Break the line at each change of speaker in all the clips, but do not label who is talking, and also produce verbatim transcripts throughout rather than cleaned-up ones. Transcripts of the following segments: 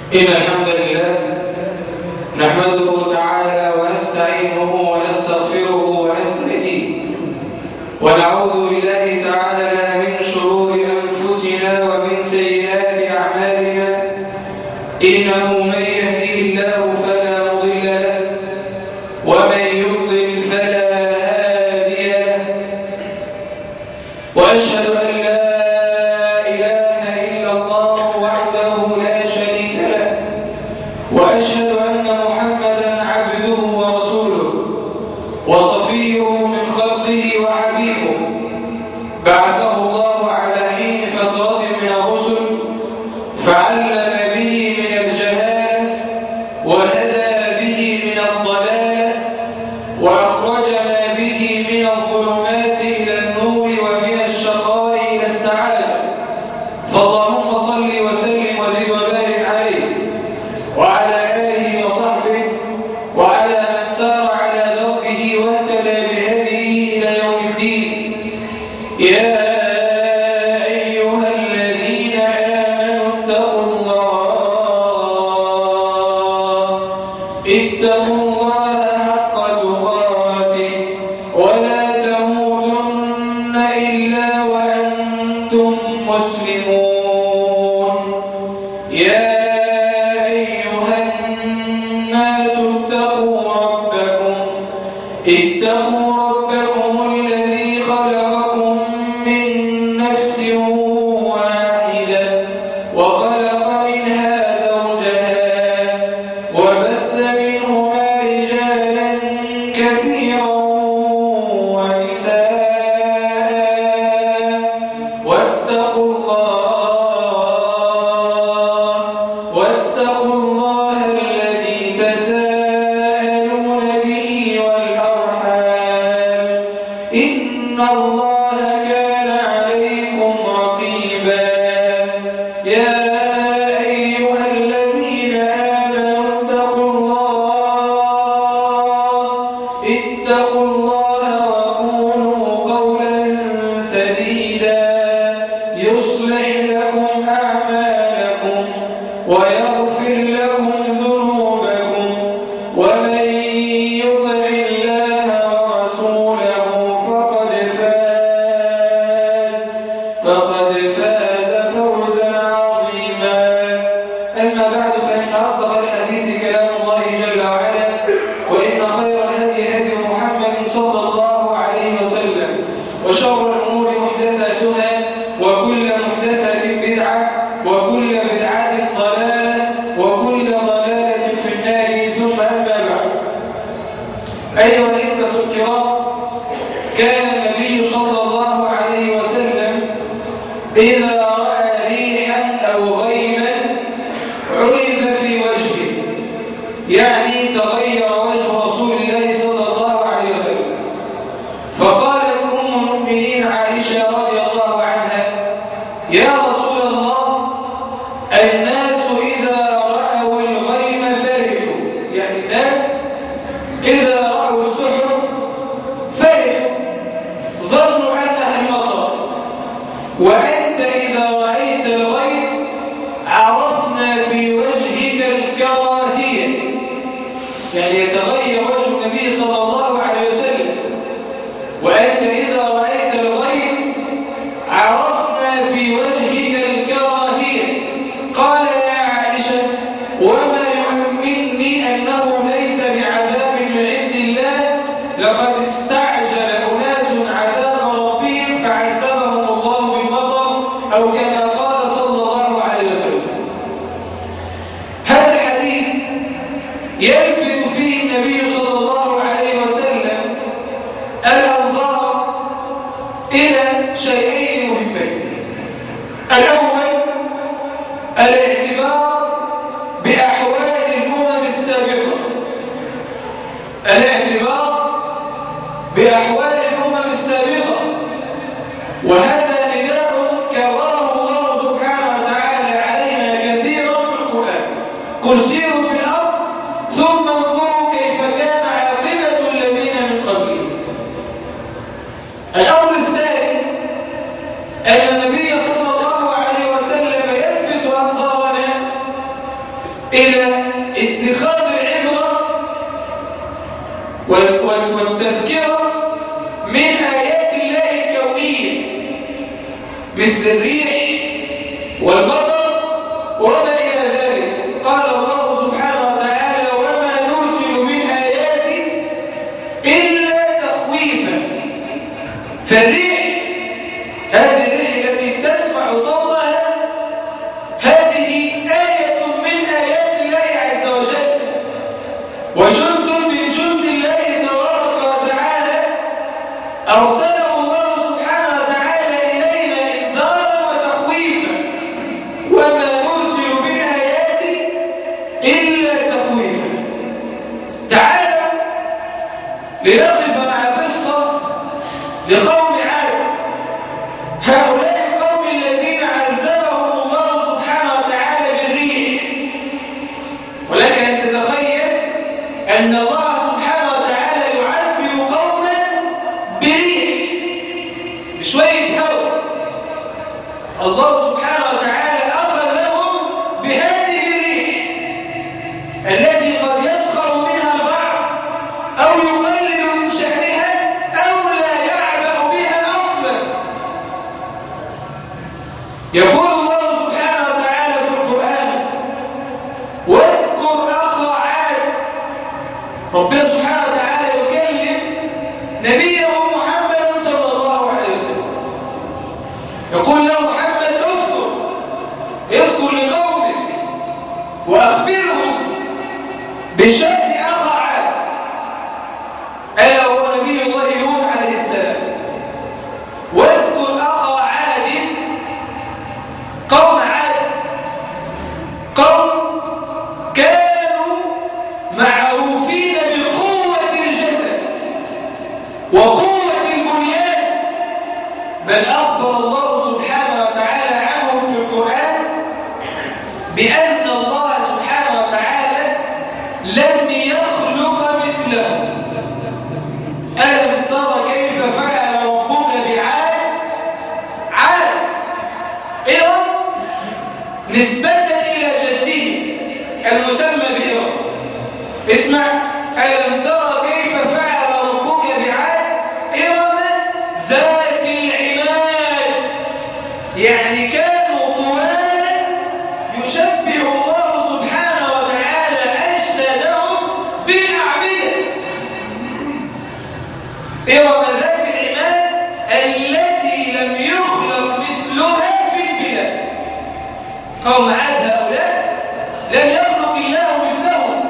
إن الحمد لله نحمده تعالى ونستعينه ونستغفره ونستهديه ونعوذ بالله تعالى من شرور أنفسنا ومن سيئات أعمالنا إنه من يهديه الله فلا مضل له ومن يضلل فلا هادي له وأشهد أن لا إله إلا الله وحده لا شريك له وأشهد أن محمدا عبده ورسوله وصفيه من خلقه وحبيبه بعثه الله على حين فترة من الرسل فعلم به من الجهالة وهدى به من الضلالة وأخرجنا به من الظلمات إلى النور ومن الشقاء إلى السعادة فاللهم صل وسلم وزد وبارك عليه وعلى آله وصحبه وعلى من سار على دربه واهتدى بهديه إلى يوم الدين. يا أيها الذين آمنوا اتقوا الله اتقوا الله حق تقاته ولا تموتن إلا وأنتم مسلمون. يا أيها الناس اتقوا ربكم اتقوا ربكم الذي خلقكم من نفس واحدة وخلق منها زوجها وبث منهما رجالا كثيرا ونساء واتقوا الله واتقوا الله الذي تساءلون به والأرحام إن الله كان عليكم رقيبا. يا أيها الذين آمنوا اتقوا الله اتقوا الله وقولوا قولا سديدا يصلح لكم أعمالكم ويغفر لكم ذنوبكم ومن يطع الله ورسوله فقد فاز فقد فاز فوزا عظيما. أما بعد فإن أصدق الحديث كلام الله جل وعلا وإن خير الهدي هدي محمد صلى الله عليه وسلم وشر الأمور محدثاتها وكل محدثة بدعة وكل بدعة ضلالة وكل ضلالة في النار ثم أما بعد. أيها الأحبة الكرام، كان النبي صلى الله عليه وسلم إذا رأى ريحا أو غيما عرف في وجهه، يعني تغير وجه رسول الله صلى الله عليه وسلم. فقالت أم المؤمنين عائشة رضي الله عنها: يا رسول الله، الناس إذا رأوا الغيم فرحوا، يعني الناس إذا رأوا السحر فرحوا ظنوا أنها المطر، وأنت إذا رأيت الغيم عرفنا في وجهك الكراهية، يعني يتغير وجه النبي صلى الله عليه وسلم. وأنت إذا رأيت الغيم عرفنا في وجهك الكراهية. قال يا عائشة: وما يؤمنني أنه ليس بعذاب من عند الله، لقد استعجل أناس عذاب ربهم فعذبهم الله بالمطر، أو كما قال صلى الله عليه وسلم. هذا الحديث يلفت فيه النبي صلى الله عليه وسلم الأنظار إلى شيئين مهمين. الأول الاعتبار بأحوال الأمم السابقة، الاعتبار بأحوال الأمم السابقة، وهذا نداء كرره الله سبحانه وتعالى علينا كثيرا في القرآن: قل سيروا في الأرض ثم انظروا كيف كان عاقبة الذين من قبلهم. الأمر الثاني أن النبي صلى الله عليه وسلم يلفت أنظارنا إلى اتخاذ العبرة والتذكرة من آيات الله الكونية مثل الريح والمطر وما إلى ذلك. قال الله سبحانه وتعالى وما نرسل من آيات إلا تخويفا. فالريح هذه الريح التي تسمع صوتها هذه آية من آيات الله عز وجل، وجند من جند الله تبارك وتعالى أرسله الله سبحانه وتعالى إلينا إنذارا وتخويفا. وما نرسل من آيات إلا تخويفا. تعالوا لنقف مع قصة لقوم عاد. هؤلاء القوم الذين عذبهم الله سبحانه وتعالى بالريح. ولك أن تتخيل أن الله سبحانه وتعالى يعذب قوما بريح بشوية هواء. الله سبحانه وتعالى أخذهم بهذه الريح التي قد يسخر منها البعض أو يقلل من شأنها أو لا يعبأ بها أصلا. يقول الله سبحانه وتعالى في القرآن واذكر أخا عاد. ربنا سبحانه وتعالى يكلم نبيه محمد صلى الله عليه وسلم، يقول له محمد اذكر اذكر لقومك وأخبرهم بشأن أخا عاد ألا هو نبي الله هود عليه السلام. واذكر أخا عاد. قوم عاد قوم كانوا معروفين بقوة الجسد وقوة البنيان، بل أخبر الله سبحانه وتعالى عنهم في القرآن بأن الله سبحانه وتعالى لم يخلق مثلهم. ألم تر كيف فعل ربك بعاد؟ عاد إرم نسبة إلى جده المسمى بإرم. اسمع، ألم تر كيف فعل ربك بعاد؟ إرم ذات العماد. يعني كانوا طوالا يشبه الله سبحانه وتعالى أجسادهم بالأعمدة. إرم ذات العماد التي لم يخلق مثلها في البلاد. قوم عاد هؤلاء لم يخلق الله مثلهم،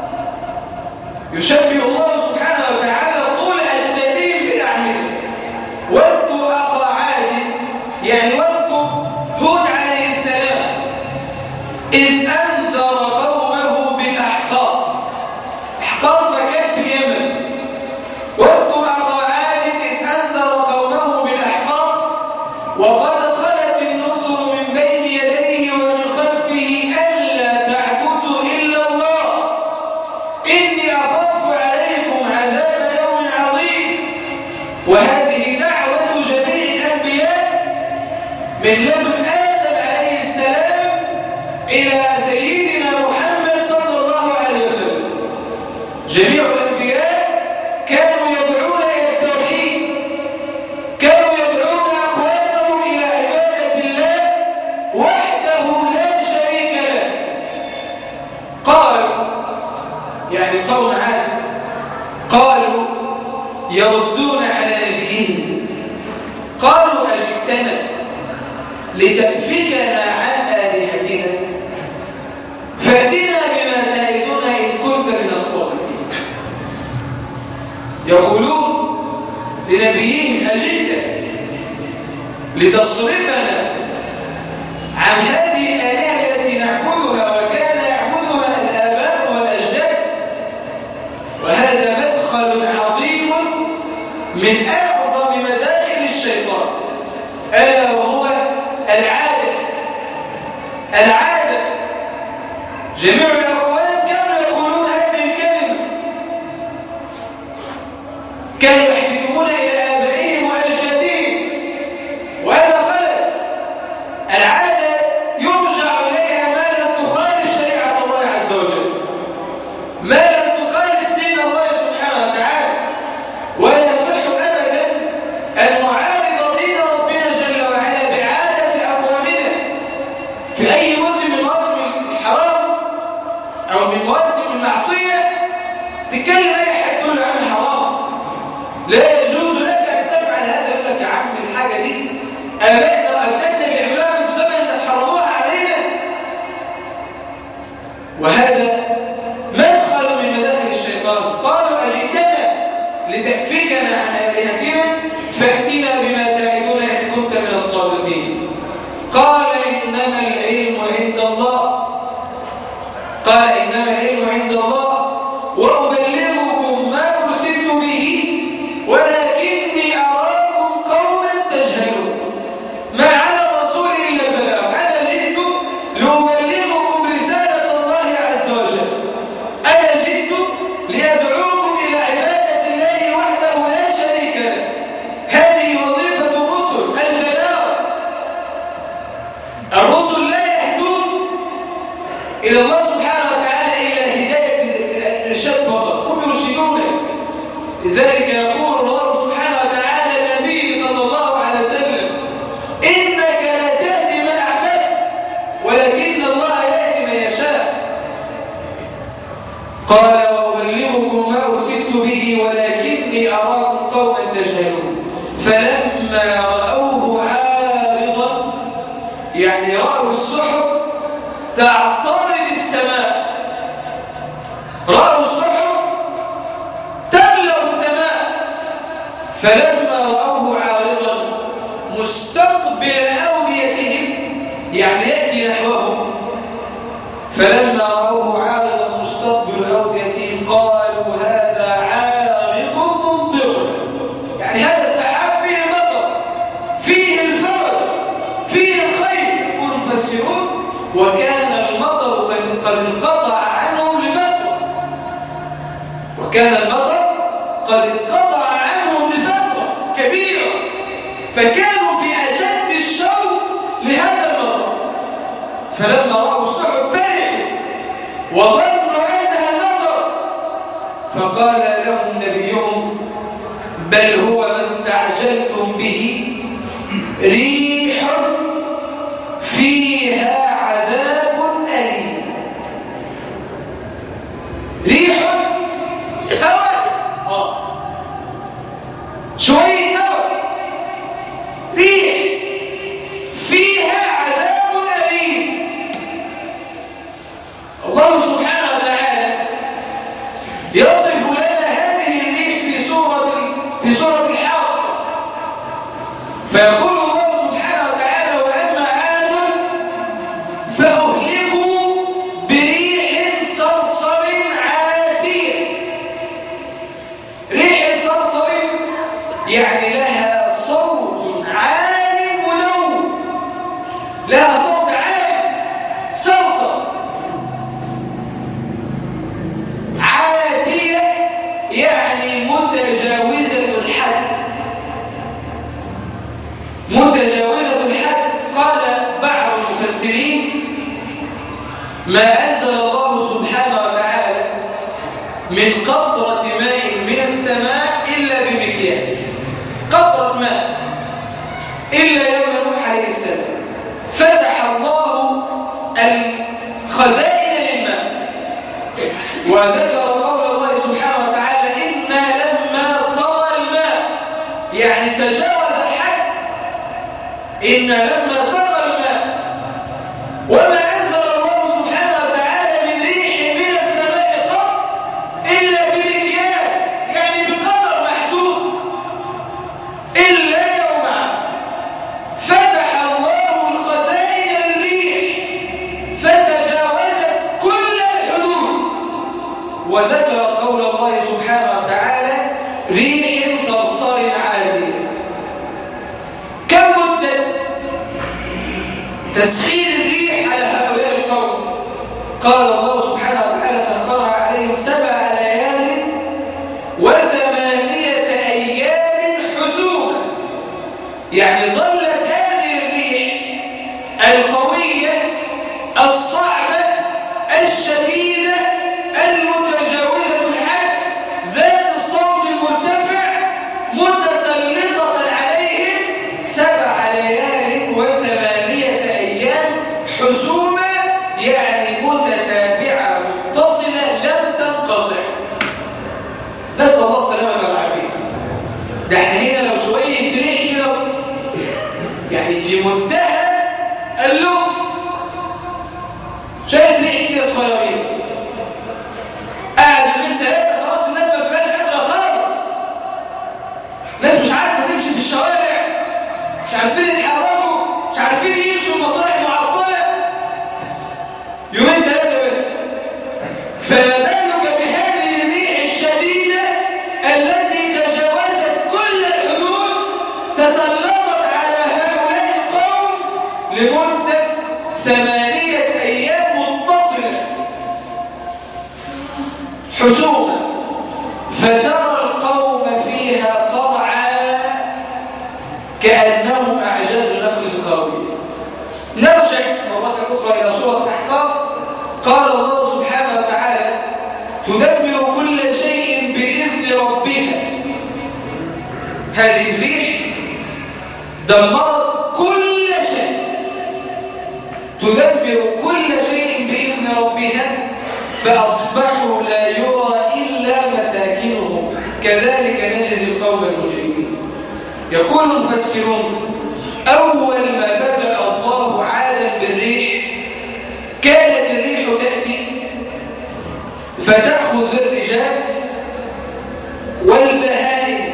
يشبه الله سبحانه وتعالى طول أجسادهم بالأعمدة. واذكر أخا عاد يعني واذكر هود عليه السلام إذ أنذر قومه بالأحقاف. أحقاف مكان في اليمن. واذكر أخا عاد إذ أنذر قومه بالأحقاف وقد خلت النذر من بين يديه ومن خلفه ألا تعبدوا إلا الله إني أخاف عليكم عذاب يوم عظيم. وهذه دعوة جميع الأنبياء من لدن آدم عليه السلام إلى سيدنا محمد صلى الله عليه وسلم. جميع الأنبياء كانوا يدعون إلى التوحيد، كانوا يدعون أقوامهم إلى عبادة الله وحده لا شريك له. قالوا يعني قوم عاد قالوا يردون على نبيهم قالوا أجئتنا لتأفكنا عن آلهتنا فأتنا بما تعدنا إن كنت من الصادقين. يقولون لنبيهم أجئتنا لتصرفنا عن هذه الآلهة التي نعبدها وكان يعبدها الآباء والأجداد. وهذا مدخل عظيم من أعظم مداخل الشيطان ألا وهو العادة. العادة جميع الأقوام كانوا يقولون هذه الكلمة، كانوا يحتكمون إلى آبائهم وأجدادهم وهذا خلف. العادة يرجع إليها ما لم تخالف شريعة الله عز تتكلم أي حد تقول له يا عم حرام، لا يجوز لك أن تفعل هذا. يقول لك يا عم الحاجة دي آبائنا وأجدادنا بيعملوها من زمن أنت تحرموها علينا. وهذا مدخل من مداخل الشيطان. قالوا أجئتنا لتأفكنا عن آلهتنا فأتنا بما تعدنا إن كنت من الصادقين. قال إنما العلم عند الله قال إنما العلم عند الله وأبلغكم ما أرسلت به ولكني أراكم قوما تجهلون. ما على الرسول إلا البلاغ. أنا جئت لأبلغكم رسالة الله عز وجل. أنا جئت لأدعوكم إلى عبادة الله وحده لا شريك له. هذه وظيفة الرسل، البلاغ. الرسل لا يهدون إلى الله سبحانه وتعالى إلى هداية الإرشاد فقط، هم يرشدونك. لذلك يقول الله سبحانه وتعالى للنبي صلى الله عليه وسلم إنك لا تهدي من أحببت ولكن الله يهدي من يشاء. قال وأبلغكم ما أرسلت به ولكني أراكم قوما تجهلون. فلما رأوه عارضا، يعني رأوا السحب تعطرد السماء، رأوا السحب تملأ السماء. فلما رأوه عارضا مستقبل أوديتهم، يعني يأتي نحوهم، فلما رأوه عارضا مستقبل أوديتهم قالوا هذا عارض ممطرنا. يعني هذا السحاب فيه المطر، فيه الفرج، فيه الخير. يقولوا مفسرون وكان المطر قد انقطع عنهم لفترة وكان المطر قد انقطع عنهم لفترة كبيرة، فكانوا في أشد الشوق لهذا المطر. فلما رأوا السحب فرحوا وظنوا أنها المطر، فقال لهم نبيهم بل هو ما استعجلتم به ريح فيها عذاب أليم. ريح هواء اه شوية هواء، ريح فيها عذاب أليم. الله سبحانه وتعالى يصف لنا هذه الريح في سورة في سورة الحق، فيقول الله سبحانه وتعالى وأما عاد فأهلكوا بريح صرصر عاتية. ريح صرصر يعني لها صوت عال ملو، لها صوت عال صرصر. عاتية يعني متجاوزة الحد، متجاوزة الحد. قال بعض المفسرين ما أنزل الله سبحانه وتعالى من قطرة ماء من السماء إلا بمكيال، قطرة ماء إلا يوم نوح عليه السلام فتح الله الخزائن للماء. وذكر قول الله سبحانه وتعالى إنا لما طغى الماء، يعني تجاوز الحد. إنا لما طغى الماء. وما أنزل الله سبحانه وتعالى من ريح من السماء قط إلا بمكيال، يعني بقدر محدود، إلا يوم عاد فتح الله الخزائن للريح فتجاوزت كل الحدود. وذكر قول الله سبحانه وتعالى ريح صرصر عاتية. كم مدة تسخير الريح على هؤلاء القوم؟ قال الله سبحانه وتعالى سخرها عليهم سبع ليال وثمانية أيام حسوما. يعني ظلت هذه الريح القوية الصعبة الشديدة المتجاوزة الحد ذات الصوت المرتفع متسلطة عليهم سبع ليال وثمانية أيام حسوما، يعني متتابعة متصلة لم تنقطع. دمرت كل شيء، تدمر كل شيء بإذن ربها، فأصبحوا لا يرى إلا مساكنهم. كذلك نجزي القوم المجرمين. يقول المفسرون: أول ما بدأ الله عادا بالريح كانت الريح تأتي فتأخذ الرجال والبهائم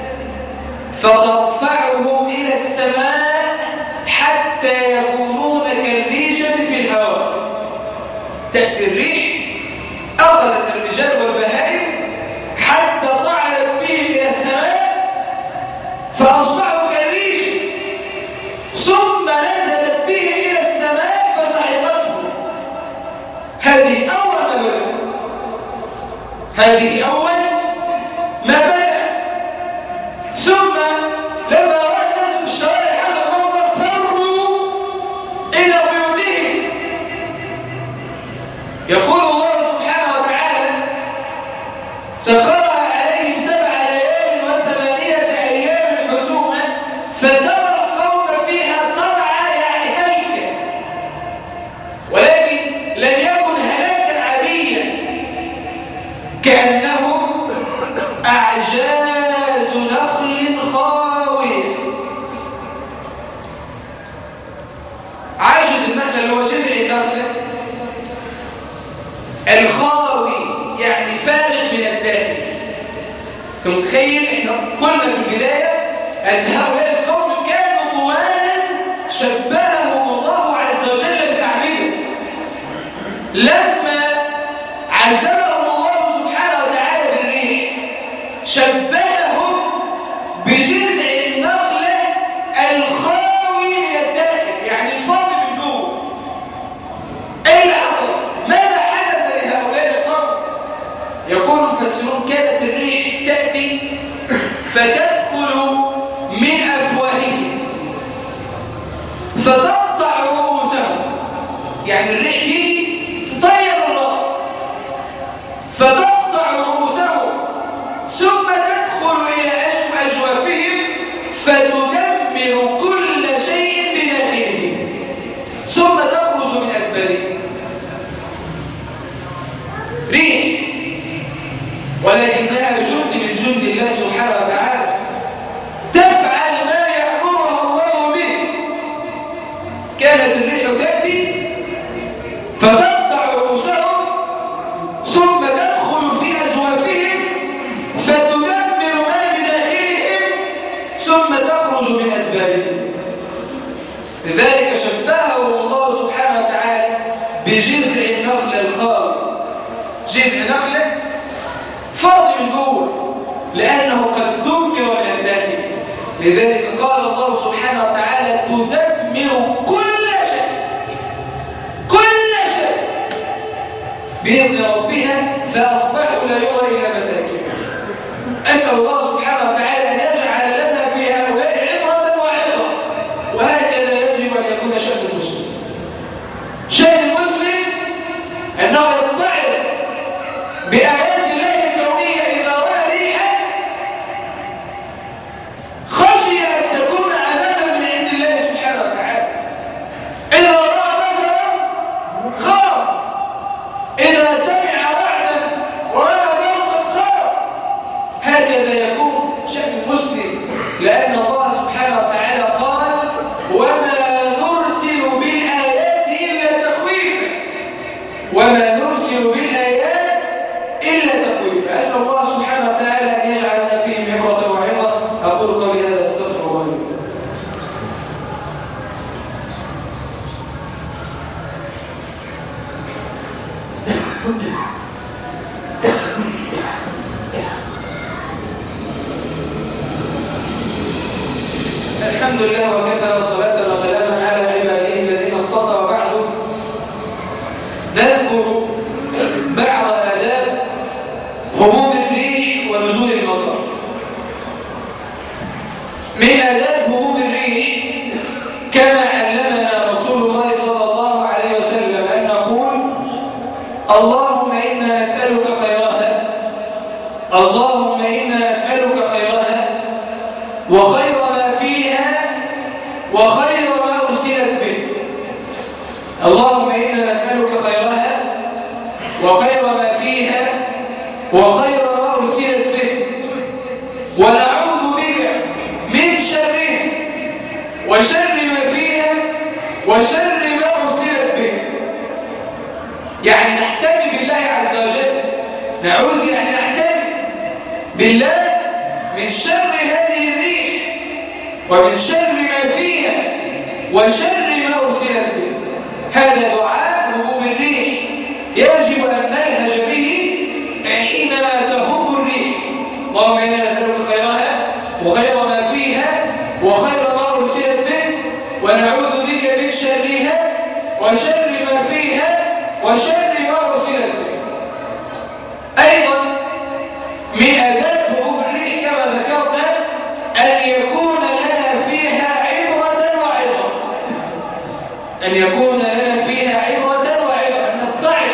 فترفعهم إلى السماء حتى يكونون كالريشة في الهواء. تأتي الريح أخذت الرجال والبهائم حتى صعدت بهم إلى السماء فأصبحوا كالريشة، ثم نزلت بهم إلى السماء فسحقتهم. هذه أول ما بدأت، هذه أول ما بدأت. ثم لما رأى الناس في الشوارع هذا المنظر فروا إلى بيوتهم. يقول الله سبحانه وتعالى: سخرها عليهم سبع ليال وثمانية أيام حسوما فترى القوم فيها صرعى يعني هلكا، ولكن لم يكن هلاكا عاديا، كأنهم أعجاز نخل خاوية. عاجز النخلة اللي هو جذع النخلة الخاوي يعني فارغ من الداخل. انت متخيل؟ احنا قلنا في البداية أن هؤلاء القوم كانوا طوالا شبههم الله عز وجل بأعمده. لما عزمهم الله سبحانه وتعالى بالريح شبههم بجذع النخلة الخاوي من الداخل، يعني الفاضي من جوه. ايه اللي حصل؟ ماذا حدث لهؤلاء القوم؟ يقول المفسرون: كانت الريح تأتي فتدخل من أفواههم فتقطع رؤوسهم، يعني الريح تيجي تطير الرأس فتقطع رؤوسهم، ثم تدخل إلى أجوافهم فتدمر كل شيء بداخلهم، ثم تخرج من أدبارهم. ريح ولكنها جند من جند الله سبحانه وتعالى، تفعل ما يأمرها الله به. كانت الريح تأتي فتقطع رؤوسهم ثم تدخل في أجوافهم فتدمر ما بداخلهم ثم تخرج من أدبارهم. لذلك شبهه الله سبحانه وتعالى بجذع النخلة الخاوي. جذع نخلة فاضي من جوه لأنه قد دمر من الداخل. لذلك قال الله سبحانه وتعالى: تدمر كل شيء كل شيء بإذن ربها فأصبحوا لا يرى إلا مساكنهم. أسأل الله سبحانه وتعالى أن يجعل لنا في هؤلاء عبرة وعظة، وهكذا يجب أن يكون شأن المسلم. شأن المسلم أنه يتعظ بآيات الله الكونية. إذا رأى ريحا خشي أن تكون عذابا من عند الله سبحانه وتعالى. إذا رأى مثلا خاف، إذا سمع رعدا ورأى برقا خاف. هكذا يكون شأن المسلم، لأن الله سبحانه وتعالى قال: وما نرسل بالآيات إلا تخويفا وما نرسل بالآيات إلا تخويفا. أسأل الله سبحانه وتعالى أن يجعلنا فيهم عبرة وعظة. أقول قولي هذا أستغفر الله لي. الحمد لله وكفى وصلاة وسلاما على عباده الذين اصطفى. وبعد نذكر بعض آداب هبوب الريح ونزول المطر. من آداب هبوب الريح كما علمنا رسول الله صلى الله عليه وسلم أن نقول: اللهم إنا نسألك خيرها، اللهم إنا نسألك خيرها وخير ما فيها وخير ما فيها وخير ما أرسلت به، ونعوذ بك من شرها وشر ما فيها وشر ما أرسلت به. يعني نحتمي بالله عز وجل، نعوذ يعني نحتمي بالله من شر هذه الريح ومن شر ما فيها وشر ما أرسلت به. هذا دعاء هبوب الريح يجب أن نلهج به حينما تهب الريح. اللهم إنا نسألك خيرها وخير ما فيها وخير ما أرسلت به، ونعوذ بك من شرها وشر ما فيها وشر ما أرسلت به. أيضا من آداب هبوب الريح كما ذكرنا أن يكون لنا فيها عبرة وعظة، أن يكون لنا فيها عبرة وعظة، أن نتعظ.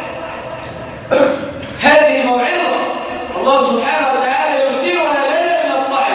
هذه موعظة الله سبحانه وتعالى يرسلها لنا لنتعظ.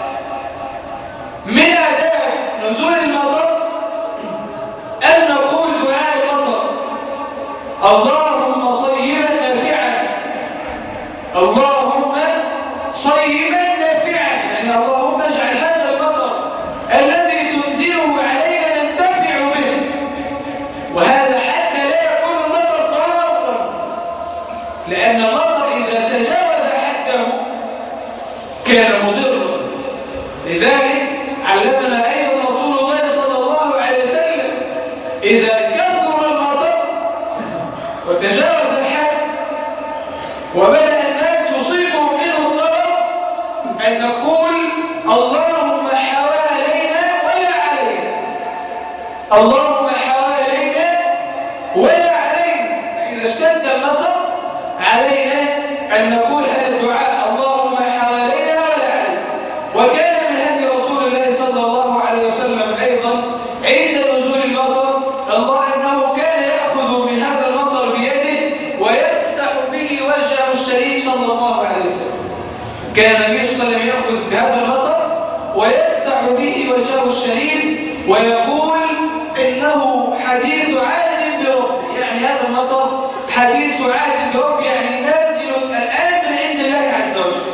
من آداب نزول المطر أن نقول دعاء المطر: اللهم صيبا نافعا، اللهم صيبا نافعا، يعني اللهم اجعل هذا المطر الذي تنزله علينا ننتفع به. وهذا حتى لا يكون المطر ضارا، لأن المطر إذا تجاوز حده كان مضرا. لذلك علمنا أيضا رسول الله صلى الله عليه وسلم إذا كثر المطر وتجاوز الحد وبدأ الناس يصيبهم منه الضرر أن نقول: اللهم حوالينا ولا علينا، اللهم حوالينا ولا علينا. فإذا اشتد المطر علينا أن نقول هذا الدعاء: اللهم حوالينا ولا علينا. وكان من هدي رسول الله صلى الله عليه وسلم أيضا عند نزول المطر الله أنه كان يأخذ من هذا المطر بيده ويمسح به وجهه الشريف صلى الله عليه وسلم. كان النبي صلى الله عليه وسلم يأخذ بهذا المطر ويمسح به وجهه الشريف ويقول إنه حديث عهد برب، يعني هذا المطر حديث عهد برب، يعني نازل الآن من عند الله عز وجل.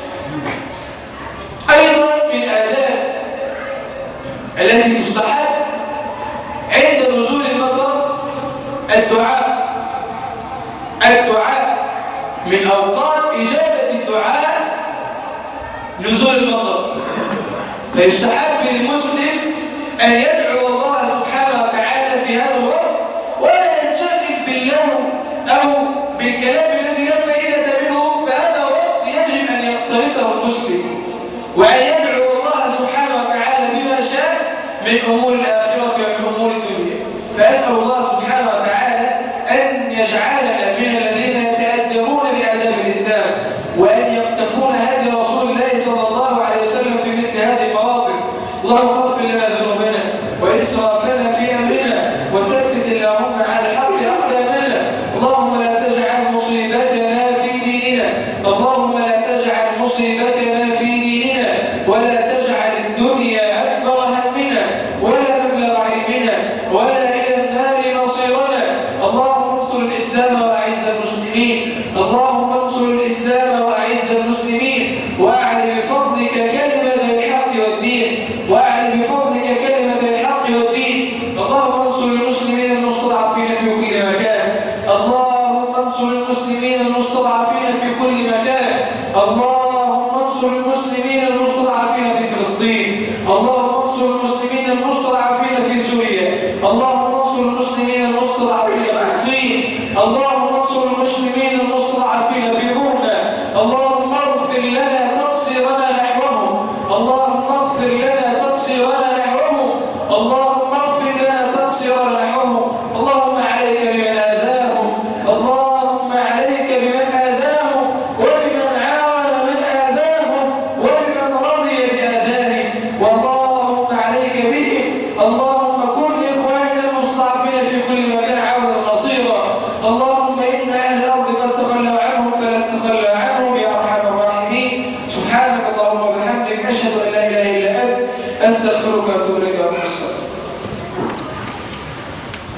أيضا من الآداب التي تستحب عند نزول المطر الدعاء. الدعاء من أوقات إجابة الدعاء نزول المطر، فيستحب للمسلم أن يدعو الله سبحانه وتعالى في هذا الوقت ولا ينشغل بالله أو بالكلام الذي لا فائدة منه. فهذا وقت يجب أن يقترصه المسلم وأن يدعو الله سبحانه وتعالى بما شاء من أمور الآخرة ومن أمور الدنيا. فأسأل الله سبحانه وتعالى أن يجعلنا من الذين يتأدبون بآداب الإسلام وأن يقتفون هدي رسول الله صلى الله عليه وسلم في مثل هذه المواطن. اللهم اغفر لنا ذنوبنا وإسرافنا في أمرنا وثبت اللهم على الحق أقدامنا. اللهم لا تجعل مصيبتنا في ديننا، اللهم لا تجعل مصيبتنا في ديننا ولا تجعل الدنيا أكبر همنا ولا مبلغ علمنا ولا إلى النار مصيرنا. اللهم انصر الإسلام وأعز المسلمين، اللهم انصر الإسلام وأعز المسلمين، وأعلي بفضلك كلمة الحق والدين، وأعلي بفضلك كلمة الحق والدين. اللهم انصر المسلمين المستضعفين في كل مكان، اللهم انصر المسلمين المستضعفين في كل مكان، اللهم انصر المسلمين المستضعفين في فلسطين، اللهم انصر المسلمين المستضعفين في سوريا، اللهم انصر المسلمين المستضعفين في الصين، اللهم انصر المسلمين المستضعفين في بورما. اللهم اغفر لنا تقصيرنا نحوهم، اللهم اغفر لنا تقصيرنا نحوهم، اللهم اغفر لنا تقصيرنا نحوهم. اللهم عليك بمن آذاهم، اللهم عليك بمن آذاهم وبمن عاون من آذاهم وبمن رضي بآذانهم، اللهم عليك بهم. اللهم كن لإخواننا المستضعفين في كل مكان